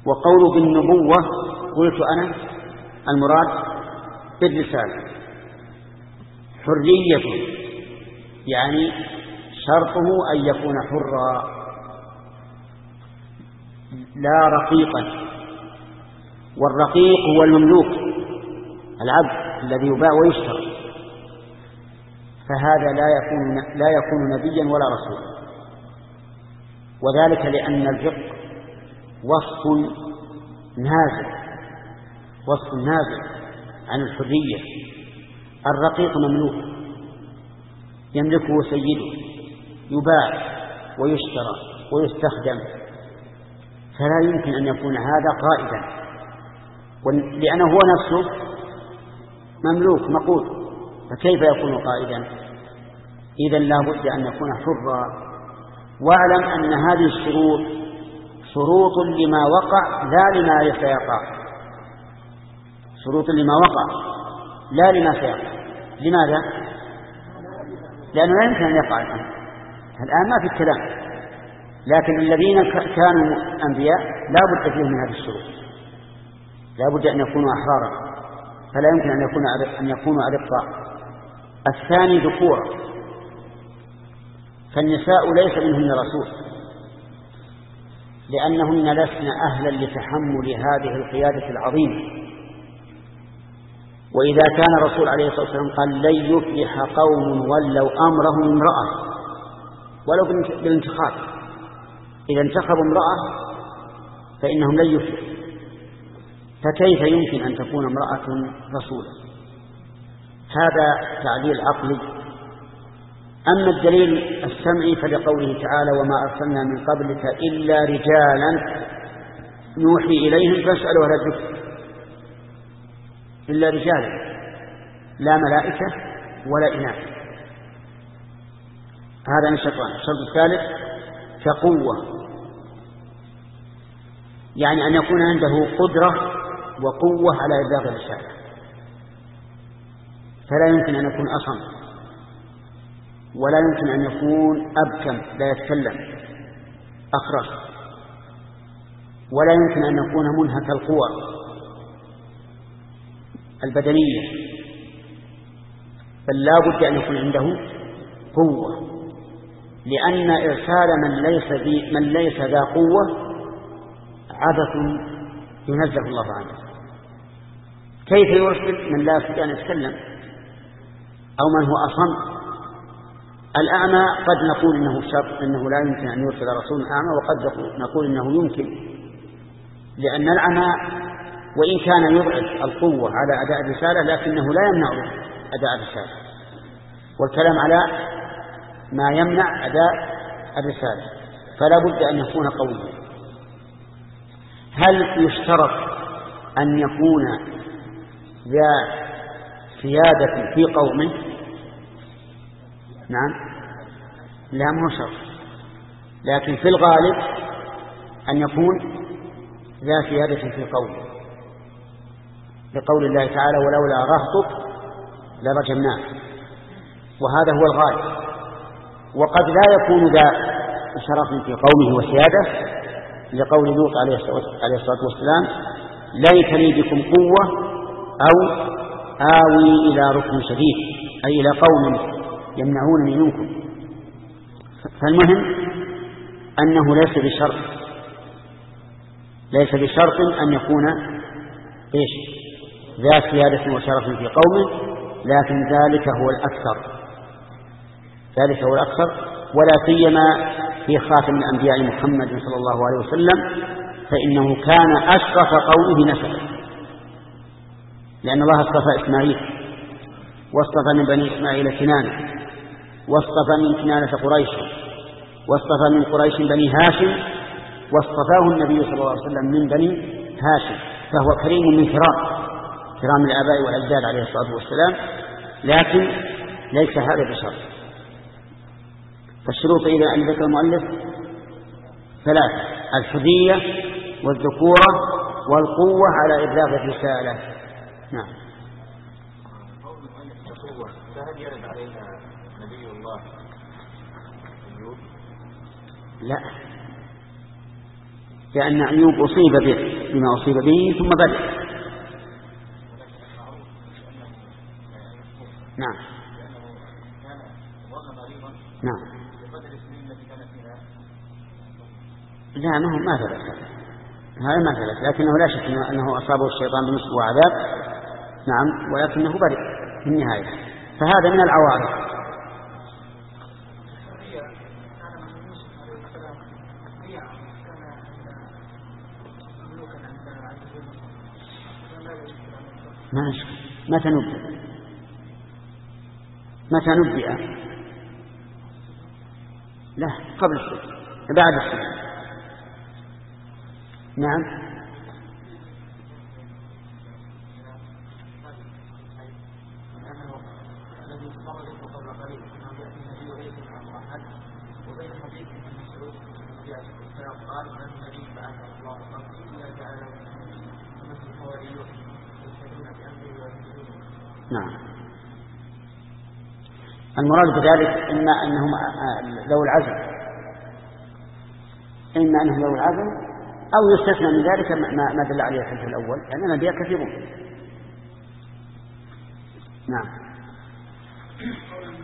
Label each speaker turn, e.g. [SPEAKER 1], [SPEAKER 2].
[SPEAKER 1] وقول بالنبوة قلت أنا المراد بالرسالة حرية، يعني شرطه أن يكون حرا لا رقيقا، والرقيق هو المملوك العبد الذي يباع ويشترى، فهذا لا يكون نبيا ولا رسولا. وذلك لأن الرق وصف نازل عن الحرية. الرقيق مملوك يملكه سيده، يباع ويشترى ويستخدم، فلا يمكن أن يكون هذا قائدا، لأنه هو نفسه مملوك مقود، فكيف يكون قائدا؟ إذن لا بد أن يكون حرا. واعلم أن هذه الشروط شروط لما وقع لا لما سيقع، شروط لما وقع لا لما سيقع. لماذا؟ لأنه لا يمكن أن يقع الآن ما في الكلام، لكن الذين كانوا أنبياء لا بد فيهم من هذه الشروط، لا بد أن يكونوا أحرارا، فلا يمكن أن يكونوا أرقاء. الثاني ذكورا، فالنساء ليس منهن رسول، لأنهن لسن أهلا لتحمل هذه القيادة العظيمة. وإذا كان الرسول عليه الصلاة والسلام قال لن يفلح قوم ولوا أمرهم امرأة ولو بالانتخاب، إذا انتخبوا امرأة فإنهم لن يفلح، فكيف يمكن أن تكون امرأة رسولا؟ هذا تعليل عقلي. أما الدليل السمعي فلقوله تعالى وما أرسلنا من قبلك إلا رجالا نوحي إليهم فاسألوا أهل الذكر، إلا رجالا لا ملائكة ولا إناث. هذا من شرطان. الشرط الثالث كقوة، يعني أن يكون عنده قدرة وقوة على إبلاغ الرسالة، فلا يمكن أن يكون أصم، ولا يمكن أن يكون أبكم لا يتكلم أخرس، ولا يمكن أن يكون منهك القوى البدنية، بل لا بد أن يكون عنده قوة، لأن إرسال من ليس ذا قوة عبث ينزه الله عنه. كيف يرسل من لا يستطيع أن يتكلم أو من هو أصم؟ الأعمى قد نقول إنه شر، إنه لا يمكن أن يرسل رسول أعمى، وقد نقول إنه يمكن، لأن الأعمى وإن كان يضعف القوة على أداء الرسالة لكنه لا يمنع أداء الرسالة، والكلام على ما يمنع أداء الرسالة، فلا بد أن يكون قويا. هل يشترط أن يكون ذا سيادة في قومه؟ نعم، لا مو شرط، لكن في الغالب أن يكون ذا سيادة في قومه، لقول الله تعالى ولولا رهطك لرجمناك، وهذا هو الغالب. وقد لا يكون ذا شرف في قومه وسيادة، لقول لوط عليه الصلاة والسلام ليت لي بكم قوة أو آوي إلى ركن شديد، أي إلى قوم يمنعونني منكم. فالمهم أنه ليس بشرط أن يكون ذا سيادة وشرف في قومه، لكن ذلك هو الأكثر، ولا سيما في خاتم الأنبياء محمد صلى الله عليه وسلم، فإنه كان أشرف قومه نسبا، لأن الله اصطفى إسماعيل، واصطفى من بني إسماعيل كنانة، واصطفى من كنانة قريش، واصطفى من قريش بني هاشم، واصطفاه النبي صلى الله عليه وسلم من بني هاشم، فهو كريم من كرام الآباء والأجداد عليه الصلاة والسلام، لكن ليس هذا بشرط. فالشروط إذا أن ذكر المؤلف ثلاثة: الحرية والذكورة والقوة على إبلاغ الرسالة. نعم.
[SPEAKER 2] فهل يرد علينا نبي الله أيوب؟
[SPEAKER 1] لا، لأن أيوب أصيب به بما أصيب به ثم بدأ. نعم نعم. لا ما ثبت هذا ما ثبت، لكنه لا شك أنه أصابه الشيطان بنصب وعذاب. نعم، ولكنه برئ في النهاية، فهذا من العوارض. متى نبئ؟ لا، قبل السنة، بعد السنة. نعم. نعم، المراد بذلك إما أنهم ذو العزم، أو يستثنى من ذلك ما دل عليه الحديث الأول، لأن الأنبياء كثيرون. نعم.